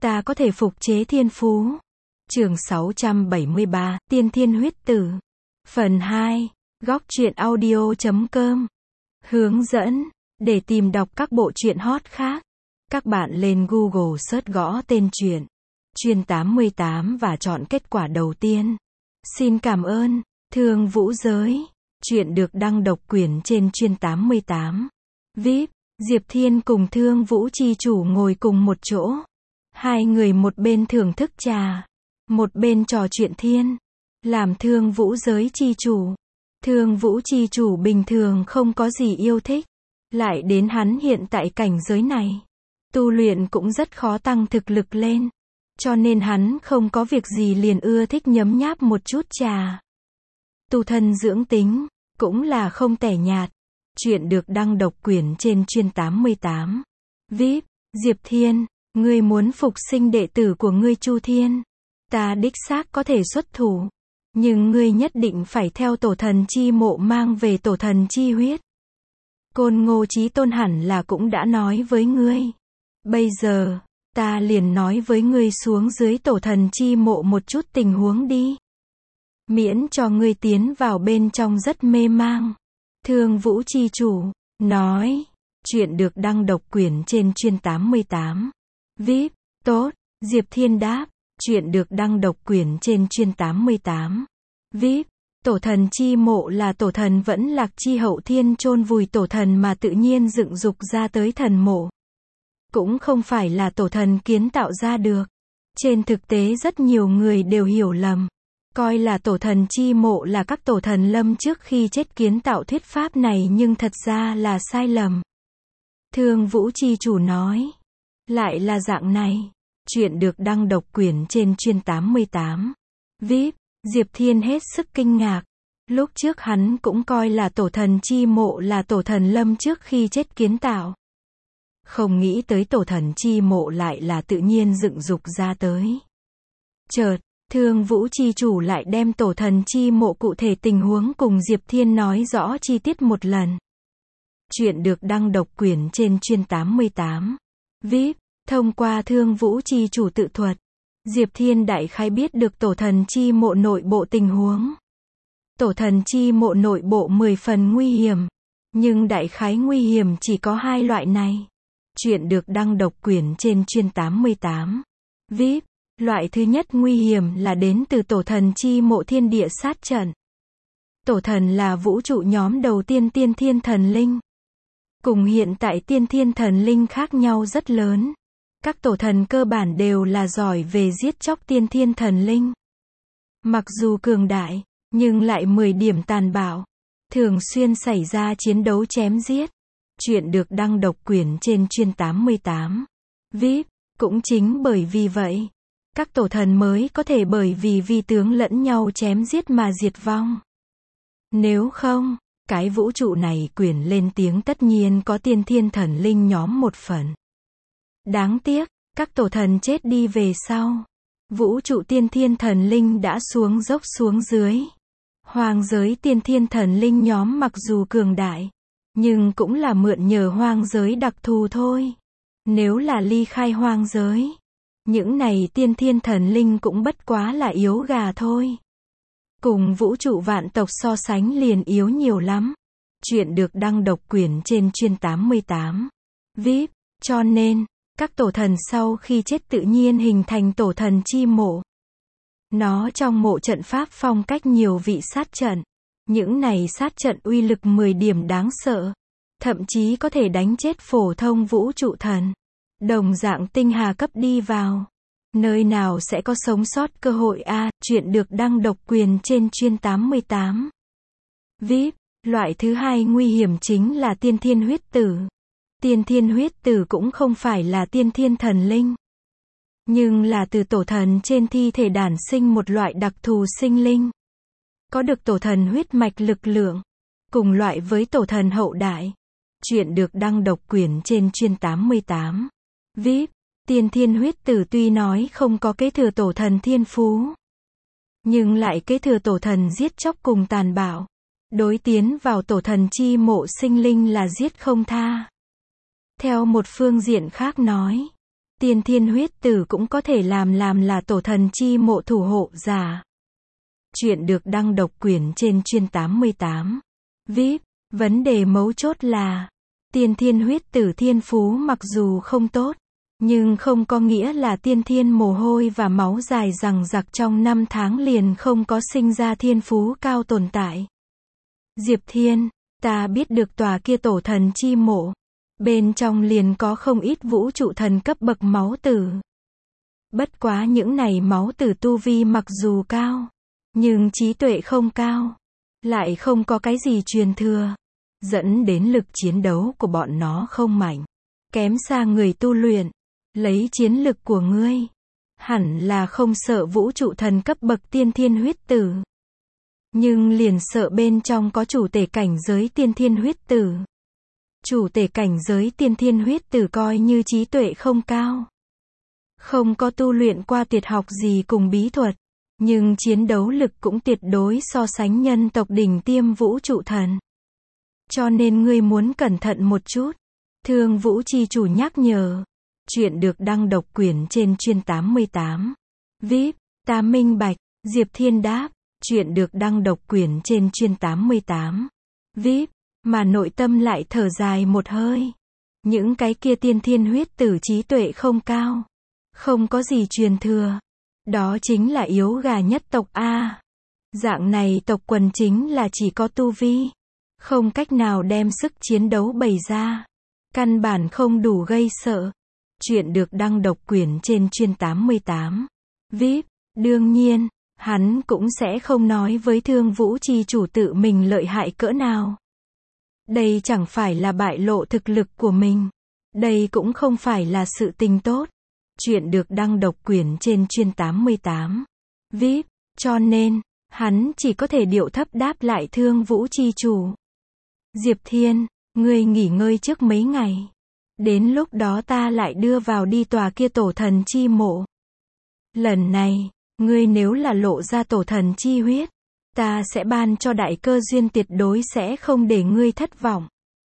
ta có thể phục chế thiên phú. Chương 673, Tiên Thiên Huyết Tử. Phần 2. Góc truyện audio.com. Hướng dẫn. Để tìm đọc các bộ truyện hot khác, các bạn lên Google search gõ tên truyện Chuyên 88 và chọn kết quả đầu tiên. Xin cảm ơn. Thương Vũ Giới. Truyện được đăng độc quyền trên Chuyên 88. VIP. Diệp Thiên cùng Thương Vũ chi chủ ngồi cùng một chỗ. Hai người một bên thưởng thức trà, một bên trò chuyện thiên. Làm Thương Vũ Giới chi chủ, Thương Vũ chi chủ bình thường không có gì yêu thích. Lại đến hắn hiện tại cảnh giới này, tu luyện cũng rất khó tăng thực lực lên. Cho nên hắn không có việc gì liền ưa thích nhấm nháp một chút trà. Tu thân dưỡng tính, cũng là không tẻ nhạt. Chuyện được đăng độc quyền trên Chuyên 88. VIP. Diệp Thiên, ngươi muốn phục sinh đệ tử của ngươi Chu Thiên. Ta đích xác có thể xuất thủ. Nhưng ngươi nhất định phải theo tổ thần chi mộ mang về tổ thần chi huyết. Côn Ngô Chí Tôn hẳn là cũng đã nói với ngươi. Bây giờ, ta liền nói với ngươi xuống dưới tổ thần chi mộ một chút tình huống đi. Miễn cho ngươi tiến vào bên trong rất mê mang. Thương Vũ chi chủ nói. Chuyện được đăng độc quyền trên Chuyên 88. VIP. Tốt. Diệp Thiên đáp. Chuyện được đăng độc quyền trên Chuyên 88. VIP. Tổ thần chi mộ là tổ thần Vẫn Lạc chi hậu thiên chôn vùi tổ thần mà tự nhiên dựng dục ra tới thần mộ. Cũng không phải là tổ thần kiến tạo ra được. Trên thực tế rất nhiều người đều hiểu lầm, coi là tổ thần chi mộ là các tổ thần lâm trước khi chết kiến tạo thuyết pháp này, nhưng thật ra là sai lầm. Thương Vũ chi chủ nói. Lại là dạng này. Chuyện được đăng độc quyền trên Chuyên 88. VIP. Diệp Thiên hết sức kinh ngạc. Lúc trước hắn cũng coi là tổ thần chi mộ là tổ thần lâm trước khi chết kiến tạo. Không nghĩ tới tổ thần chi mộ lại là tự nhiên dựng dục ra tới. Chợt, Thương Vũ chi chủ lại đem tổ thần chi mộ cụ thể tình huống cùng Diệp Thiên nói rõ chi tiết một lần. Chuyện được đăng độc quyền trên Chuyên 88. VIP. Thông qua Thương Vũ chi chủ tự thuật, Diệp Thiên đại khái biết được tổ thần chi mộ nội bộ tình huống. Tổ thần chi mộ nội bộ 10 phần nguy hiểm, nhưng đại khái nguy hiểm chỉ có hai loại này. Chuyện được đăng độc quyền trên Chuyên 88. VIP. Loại thứ nhất nguy hiểm là đến từ tổ thần chi mộ thiên địa sát trận. Tổ thần là vũ trụ nhóm đầu tiên tiên thiên thần linh. Cùng hiện tại tiên thiên thần linh khác nhau rất lớn. Các tổ thần cơ bản đều là giỏi về giết chóc tiên thiên thần linh. Mặc dù cường đại, nhưng lại 10 điểm tàn bạo. Thường xuyên xảy ra chiến đấu chém giết. Chuyện được đăng độc quyền trên Chuyên 88. VIP. Cũng chính bởi vì vậy, các tổ thần mới có thể bởi vì vi tướng lẫn nhau chém giết mà diệt vong. Nếu không, cái vũ trụ này quyền lên tiếng tất nhiên có tiên thiên thần linh nhóm một phần. Đáng tiếc, các tổ thần chết đi về sau, vũ trụ tiên thiên thần linh đã xuống dốc xuống dưới. Hoang giới tiên thiên thần linh nhóm mặc dù cường đại, nhưng cũng là mượn nhờ hoang giới đặc thù thôi. Nếu là ly khai hoang giới, những này tiên thiên thần linh cũng bất quá là yếu gà thôi. Cùng vũ trụ vạn tộc so sánh liền yếu nhiều lắm. Chuyện được đăng độc quyền trên Chuyên 88. VIP. Cho nên, các tổ thần sau khi chết tự nhiên hình thành tổ thần chi mộ. Nó trong mộ trận pháp phong cách nhiều vị sát trận. Những này sát trận uy lực 10 điểm đáng sợ. Thậm chí có thể đánh chết phổ thông vũ trụ thần. Đồng dạng tinh hà cấp đi vào. Nơi nào sẽ có sống sót cơ hội a? Chuyện được đăng độc quyền trên Chuyên 88. VIP. Loại thứ hai nguy hiểm chính là tiên thiên huyết tử. Tiên thiên huyết tử cũng không phải là tiên thiên thần linh, nhưng là từ tổ thần trên thi thể đản sinh một loại đặc thù sinh linh. Có được tổ thần huyết mạch lực lượng, cùng loại với tổ thần hậu đại. Chuyện được đăng độc quyền trên Chuyên 88. VIP. Tiên thiên huyết tử tuy nói không có kế thừa tổ thần thiên phú, nhưng lại kế thừa tổ thần giết chóc cùng tàn bạo. Đối tiến vào tổ thần chi mộ sinh linh là giết không tha. Theo một phương diện khác nói, Tiên thiên huyết tử cũng có thể làm là tổ thần chi mộ thủ hộ giả. Chuyện được đăng độc quyền trên chuyên 88. VIP, vấn đề mấu chốt là, tiên thiên huyết tử thiên phú mặc dù không tốt, nhưng không có nghĩa là tiên thiên mồ hôi và máu dài rằng giặc trong 5 tháng liền không có sinh ra thiên phú cao tồn tại. Diệp Thiên, ta biết được tòa kia tổ thần chi mộ. Bên trong liền có không ít vũ trụ thần cấp bậc máu tử. Bất quá những này máu tử tu vi mặc dù cao, nhưng trí tuệ không cao, lại không có cái gì truyền thừa, dẫn đến lực chiến đấu của bọn nó không mạnh, kém xa người tu luyện. Lấy chiến lực của ngươi, hẳn là không sợ vũ trụ thần cấp bậc tiên thiên huyết tử. Nhưng liền sợ bên trong có chủ tể cảnh giới tiên thiên huyết tử. Chủ tể cảnh giới tiên thiên huyết tử coi như trí tuệ không cao, không có tu luyện qua tuyệt học gì cùng bí thuật, nhưng chiến đấu lực cũng tuyệt đối so sánh nhân tộc đỉnh tiêm vũ trụ thần. Cho nên ngươi muốn cẩn thận một chút. Thương Vũ chi chủ nhắc nhở. Chuyện được đăng độc quyền trên chuyên 88. VIP, ta minh bạch. Diệp Thiên đáp. Chuyện được đăng độc quyền trên chuyên 88. VIP, mà nội tâm lại thở dài một hơi. Những cái kia tiên thiên huyết tử trí tuệ không cao, không có gì truyền thừa. Đó chính là yếu gà nhất tộc A. Dạng này tộc quần chính là chỉ có tu vi, không cách nào đem sức chiến đấu bày ra, căn bản không đủ gây sợ. Chuyện được đăng độc quyền trên chuyên 88. VIP, đương nhiên, hắn cũng sẽ không nói với Thương Vũ chi chủ tự mình lợi hại cỡ nào. Đây chẳng phải là bại lộ thực lực của mình. Đây cũng không phải là sự tình tốt. Chuyện được đăng độc quyền trên chuyên 88. VIP, cho nên, hắn chỉ có thể điệu thấp đáp lại Thương Vũ chi chủ. Diệp Thiên, ngươi nghỉ ngơi trước mấy ngày. Đến lúc đó ta lại đưa vào đi tòa kia tổ thần chi mộ. Lần này, ngươi nếu là lộ ra tổ thần chi huyết, ta sẽ ban cho đại cơ duyên tuyệt đối sẽ không để ngươi thất vọng.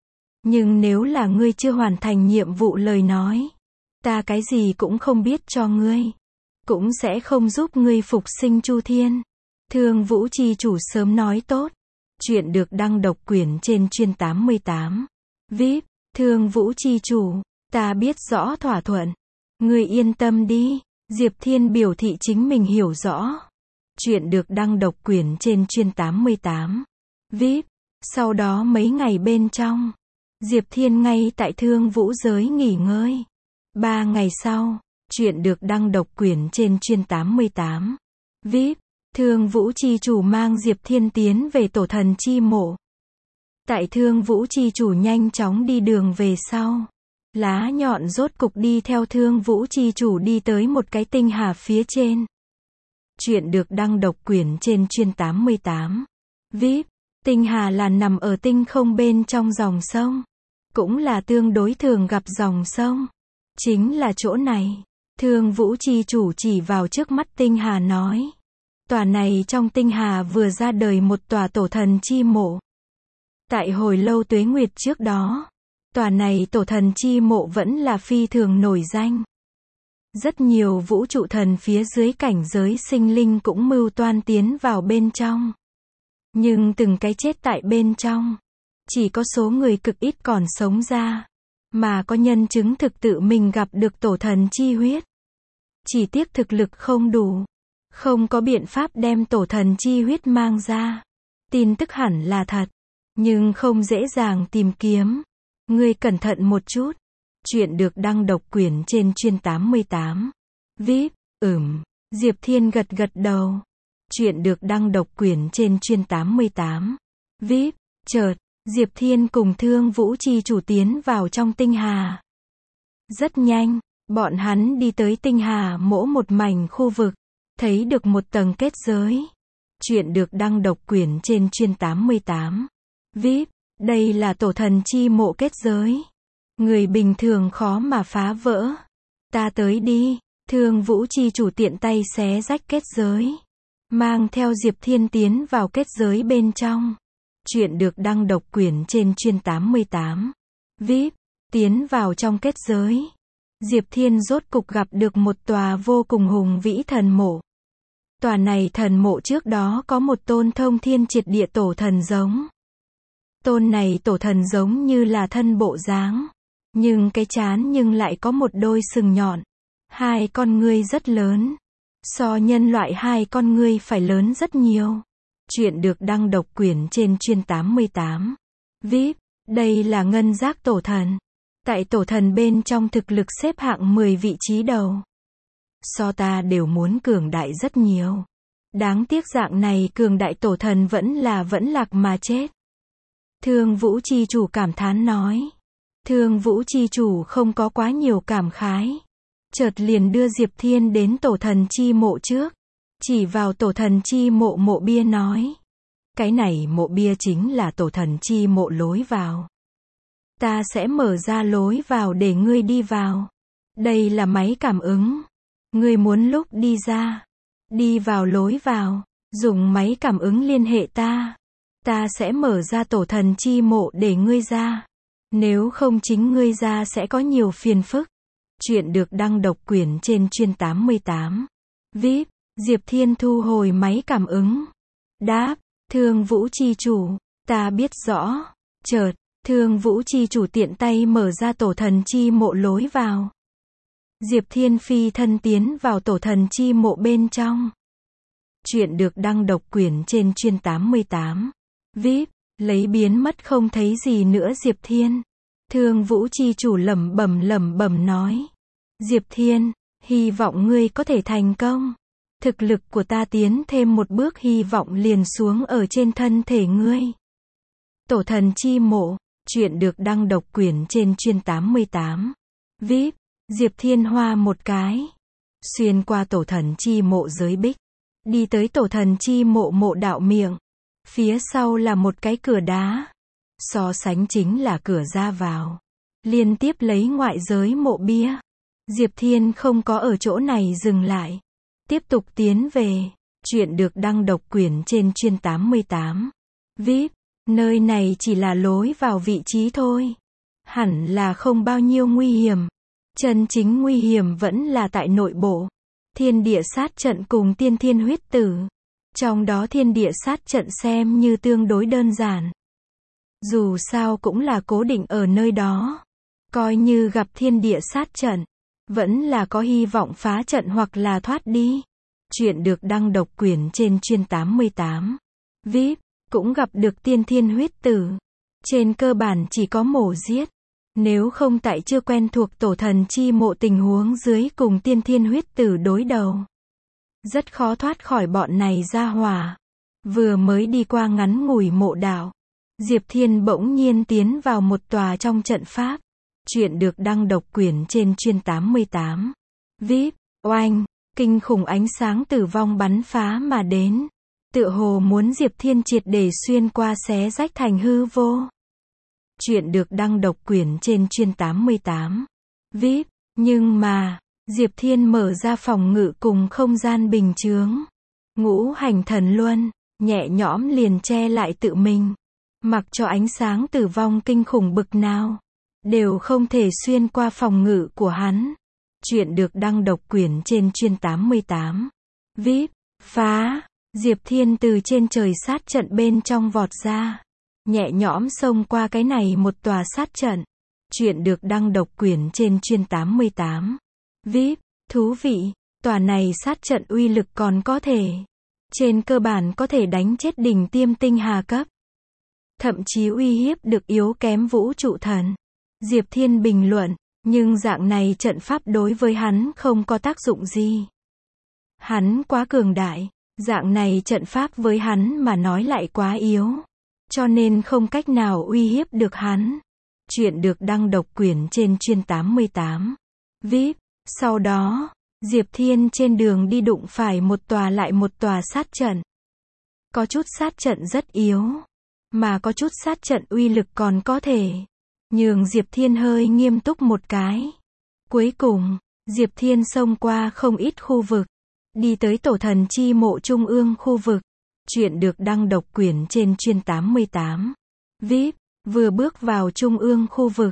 Nhưng nếu là ngươi chưa hoàn thành nhiệm vụ lời nói, ta cái gì cũng không biết cho ngươi, cũng sẽ không giúp ngươi phục sinh Chu Thiên. Thương Vũ chi chủ sớm nói tốt. Chuyện được đăng độc quyền trên chuyên 88. VIP, Thương Vũ chi chủ, ta biết rõ thỏa thuận. Ngươi yên tâm đi. Diệp Thiên biểu thị chính mình hiểu rõ. Chuyện được đăng độc quyền trên chuyên 88. VIP, sau đó mấy ngày bên trong, Diệp Thiên ngay tại Thương Vũ giới nghỉ ngơi. 3 ngày sau, chuyện được đăng độc quyền trên chuyên 88. VIP, Thương Vũ chi chủ mang Diệp Thiên tiến về tổ thần chi mộ. Tại Thương Vũ chi chủ nhanh chóng đi đường về sau, lá nhọn rốt cục đi theo Thương Vũ chi chủ đi tới một cái tinh hà phía trên. Chuyện được đăng độc quyền trên chuyên 88. VIP, tinh hà là nằm ở tinh không bên trong dòng sông, cũng là tương đối thường gặp dòng sông. Chính là chỗ này. Thương Vũ chi chủ chỉ vào trước mắt tinh hà nói. Tòa này trong tinh hà vừa ra đời một tòa tổ thần chi mộ. Tại hồi lâu tuế nguyệt trước đó, tòa này tổ thần chi mộ vẫn là phi thường nổi danh. Rất nhiều vũ trụ thần phía dưới cảnh giới sinh linh cũng mưu toan tiến vào bên trong. Nhưng từng cái chết tại bên trong. Chỉ có số người cực ít còn sống ra. Mà có nhân chứng thực tự mình gặp được tổ thần chi huyết. Chỉ tiếc thực lực không đủ. Không có biện pháp đem tổ thần chi huyết mang ra. Tin tức hẳn là thật. Nhưng không dễ dàng tìm kiếm. Ngươi cẩn thận một chút. Chuyện được đăng độc quyền trên chuyên 88. VIP, Diệp Thiên gật gật đầu. Chuyện được đăng độc quyền trên chuyên 88. VIP, chợt, Diệp Thiên cùng Thương Vũ chi chủ tiến vào trong tinh hà. Rất nhanh, bọn hắn đi tới tinh hà mỗ một mảnh khu vực, thấy được một tầng kết giới. Chuyện được đăng độc quyền trên chuyên 88. VIP, đây là tổ thần chi mộ kết giới. Người bình thường khó mà phá vỡ. Ta tới đi. Thương Vũ chi chủ tiện tay xé rách kết giới, mang theo Diệp Thiên tiến vào kết giới bên trong. Chuyện được đăng độc quyền trên chuyên 88. VIP, tiến vào trong kết giới. Diệp Thiên rốt cục gặp được một tòa vô cùng hùng vĩ thần mộ. Tòa này thần mộ trước đó có một tôn thông thiên triệt địa tổ thần giống. Tôn này tổ thần giống như là thân bộ dáng, nhưng cái trán nhưng lại có một đôi sừng nhọn, hai con ngươi rất lớn, so nhân loại hai con ngươi phải lớn rất nhiều. Chuyện được đăng độc quyển trên chuyên 88. VIP, đây là ngân giác tổ thần. Tại tổ thần bên trong thực lực xếp hạng 10 vị trí đầu. So ta đều muốn cường đại rất nhiều. Đáng tiếc dạng này cường đại tổ thần vẫn lạc mà chết. Thương Vũ Chi Chủ cảm thán nói. Thương Vũ Chi Chủ không có quá nhiều cảm khái. Chợt liền đưa Diệp Thiên đến tổ thần chi mộ trước. Chỉ vào tổ thần chi mộ bia nói. Cái này mộ bia chính là tổ thần chi mộ lối vào. Ta sẽ mở ra lối vào để ngươi đi vào. Đây là máy cảm ứng. Ngươi muốn lúc đi ra, đi vào lối vào, dùng máy cảm ứng liên hệ ta. Ta sẽ mở ra tổ thần chi mộ để ngươi ra. Nếu không chính ngươi ra sẽ có nhiều phiền phức. Chuyện được đăng độc quyển trên chuyên 88. VIP, Diệp Thiên thu hồi máy cảm ứng. Đáp, Thương Vũ Chi Chủ, ta biết rõ. Chợt, Thương Vũ Chi Chủ tiện tay mở ra tổ thần chi mộ lối vào. Diệp Thiên phi thân tiến vào tổ thần chi mộ bên trong. Chuyện được đăng độc quyển trên chuyên 88. VIP, lấy biến mất không thấy gì nữa Diệp Thiên. Thương Vũ Chi Chủ lẩm bẩm nói. Diệp Thiên, hy vọng ngươi có thể thành công. Thực lực của ta tiến thêm một bước hy vọng liền xuống ở trên thân thể ngươi. Tổ thần chi mộ, chuyện được đăng độc quyển trên chuyên 88. VIP, Diệp Thiên hoa một cái. Xuyên qua tổ thần chi mộ giới bích. Đi tới tổ thần chi mộ đạo miệng. Phía sau là một cái cửa đá. So sánh chính là cửa ra vào. Liên tiếp lấy ngoại giới mộ bia. Diệp Thiên không có ở chỗ này dừng lại. Tiếp tục tiến về. Chuyện được đăng độc quyển trên chuyên 88. VIP, nơi này chỉ là lối vào vị trí thôi. Hẳn là không bao nhiêu nguy hiểm. Chân chính nguy hiểm vẫn là tại nội bộ. Thiên địa sát trận cùng tiên thiên huyết tử. Trong đó thiên địa sát trận xem như tương đối đơn giản. Dù sao cũng là cố định ở nơi đó. Coi như gặp thiên địa sát trận, vẫn là có hy vọng phá trận hoặc là thoát đi. Chuyện được đăng độc quyển trên chuyên 88. VIP, cũng gặp được tiên thiên huyết tử. Trên cơ bản chỉ có mổ giết. Nếu không tại chưa quen thuộc tổ thần chi mộ tình huống dưới cùng tiên thiên huyết tử đối đầu. Rất khó thoát khỏi bọn này ra hỏa. Vừa mới đi qua ngắn ngủi mộ đạo. Diệp Thiên bỗng nhiên tiến vào một tòa trong trận pháp. Chuyện được đăng độc quyển trên chuyên 88. VIP, oanh, kinh khủng ánh sáng tử vong bắn phá mà đến. Tựa hồ muốn Diệp Thiên triệt để xuyên qua xé rách thành hư vô. Chuyện được đăng độc quyển trên chuyên 88. VIP, nhưng mà, Diệp Thiên mở ra phòng ngự cùng không gian bình chướng. Ngũ hành thần luân, nhẹ nhõm liền che lại tự mình. Mặc cho ánh sáng tử vong kinh khủng bực nào, đều không thể xuyên qua phòng ngự của hắn. Chuyện được đăng độc quyển trên chuyên 88. VIP, phá, Diệp Thiên từ trên trời sát trận bên trong vọt ra. Nhẹ nhõm xông qua cái này một tòa sát trận. Chuyện được đăng độc quyển trên chuyên 88. VIP, thú vị, tòa này sát trận uy lực còn có thể. Trên cơ bản có thể đánh chết đỉnh tiêm tinh hà cấp. Thậm chí uy hiếp được yếu kém vũ trụ thần. Diệp Thiên bình luận, nhưng dạng này trận pháp đối với hắn không có tác dụng gì. Hắn quá cường đại, dạng này trận pháp với hắn mà nói lại quá yếu. Cho nên không cách nào uy hiếp được hắn. Chuyện được đăng độc quyển trên chuyên 88. VIP, sau đó, Diệp Thiên trên đường đi đụng phải một tòa lại một tòa sát trận. Có chút sát trận rất yếu, mà có chút sát trận uy lực còn có thể. Nhường Diệp Thiên hơi nghiêm túc một cái. Cuối cùng, Diệp Thiên xông qua không ít khu vực. Đi tới tổ thần chi mộ trung ương khu vực. Chuyện được đăng độc quyển trên chuyên 88. VIP, vừa bước vào trung ương khu vực.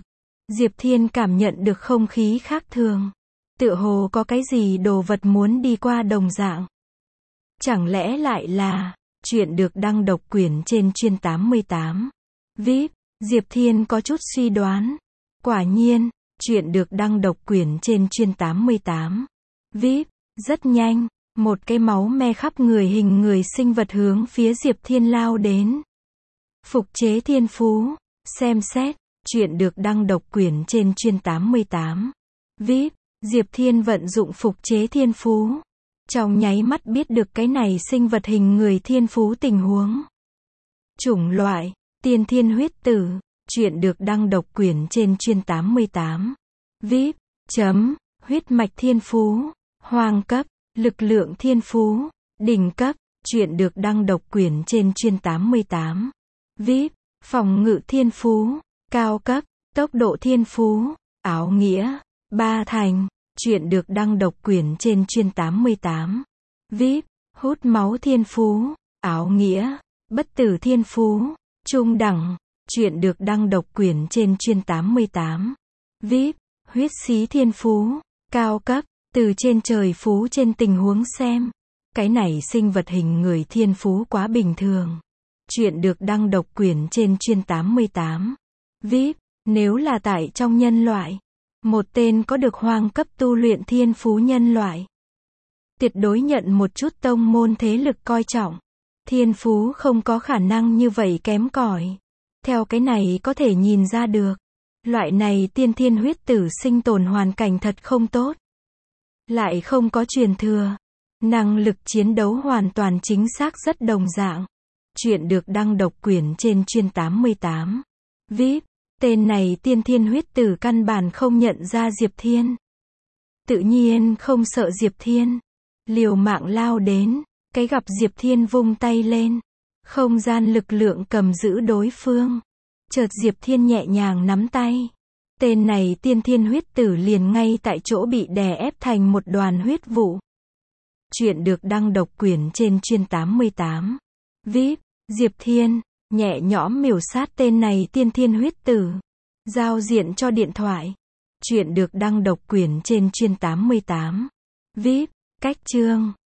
Diệp Thiên cảm nhận được không khí khác thường. Tựa hồ có cái gì đồ vật muốn đi qua đồng dạng. Chẳng lẽ lại là chuyện được đăng độc quyền trên chuyên 88. VIP, Diệp Thiên có chút suy đoán. Quả nhiên, chuyện được đăng độc quyền trên chuyên 88. VIP, rất nhanh, một cái máu me khắp người hình người sinh vật hướng phía Diệp Thiên lao đến. Phục chế thiên phú, xem xét, chuyện được đăng độc quyền trên chuyên 88. VIP, Diệp Thiên vận dụng phục chế thiên phú. Trong nháy mắt biết được cái này sinh vật hình người thiên phú tình huống. Chủng loại, tiên thiên huyết tử, chuyện được đăng độc quyền trên chuyên 88. VIP, huyết mạch thiên phú, hoàng cấp, lực lượng thiên phú, đỉnh cấp, chuyện được đăng độc quyền trên chuyên 88. VIP, phòng ngự thiên phú, cao cấp, tốc độ thiên phú, áo nghĩa, ba thành, chuyện được đăng độc quyền trên chuyên 88. VIP, hút máu thiên phú, áo nghĩa, bất tử thiên phú, trung đẳng, chuyện được đăng độc quyền trên chuyên 88. VIP, huyết xí thiên phú, cao cấp, từ trên trời phú trên tình huống xem. Cái này sinh vật hình người thiên phú quá bình thường. Chuyện được đăng độc quyền trên chuyên 88. VIP, nếu là tại trong nhân loại. Một tên có được hoàng cấp tu luyện thiên phú nhân loại. Tuyệt đối nhận một chút tông môn thế lực coi trọng. Thiên phú không có khả năng như vậy kém cỏi. Theo cái này có thể nhìn ra được. Loại này tiên thiên huyết tử sinh tồn hoàn cảnh thật không tốt. Lại không có truyền thừa. Năng lực chiến đấu hoàn toàn chính xác rất đồng dạng. Chuyện được đăng độc quyền trên chuyên 88. VIP, tên này tiên thiên huyết tử căn bản không nhận ra Diệp Thiên. Tự nhiên không sợ Diệp Thiên. Liều mạng lao đến, cái gặp Diệp Thiên vung tay lên. Không gian lực lượng cầm giữ đối phương. Chợt Diệp Thiên nhẹ nhàng nắm tay. Tên này tiên thiên huyết tử liền ngay tại chỗ bị đè ép thành một đoàn huyết vụ. Chuyện được đăng độc quyền trên chuyên 88. VIP, Diệp Thiên, nhẹ nhõm miểu sát tên này tiên thiên huyết tử. Giao diện cho điện thoại. Chuyện được đăng độc quyền trên chuyên 88. VIP, cách chương.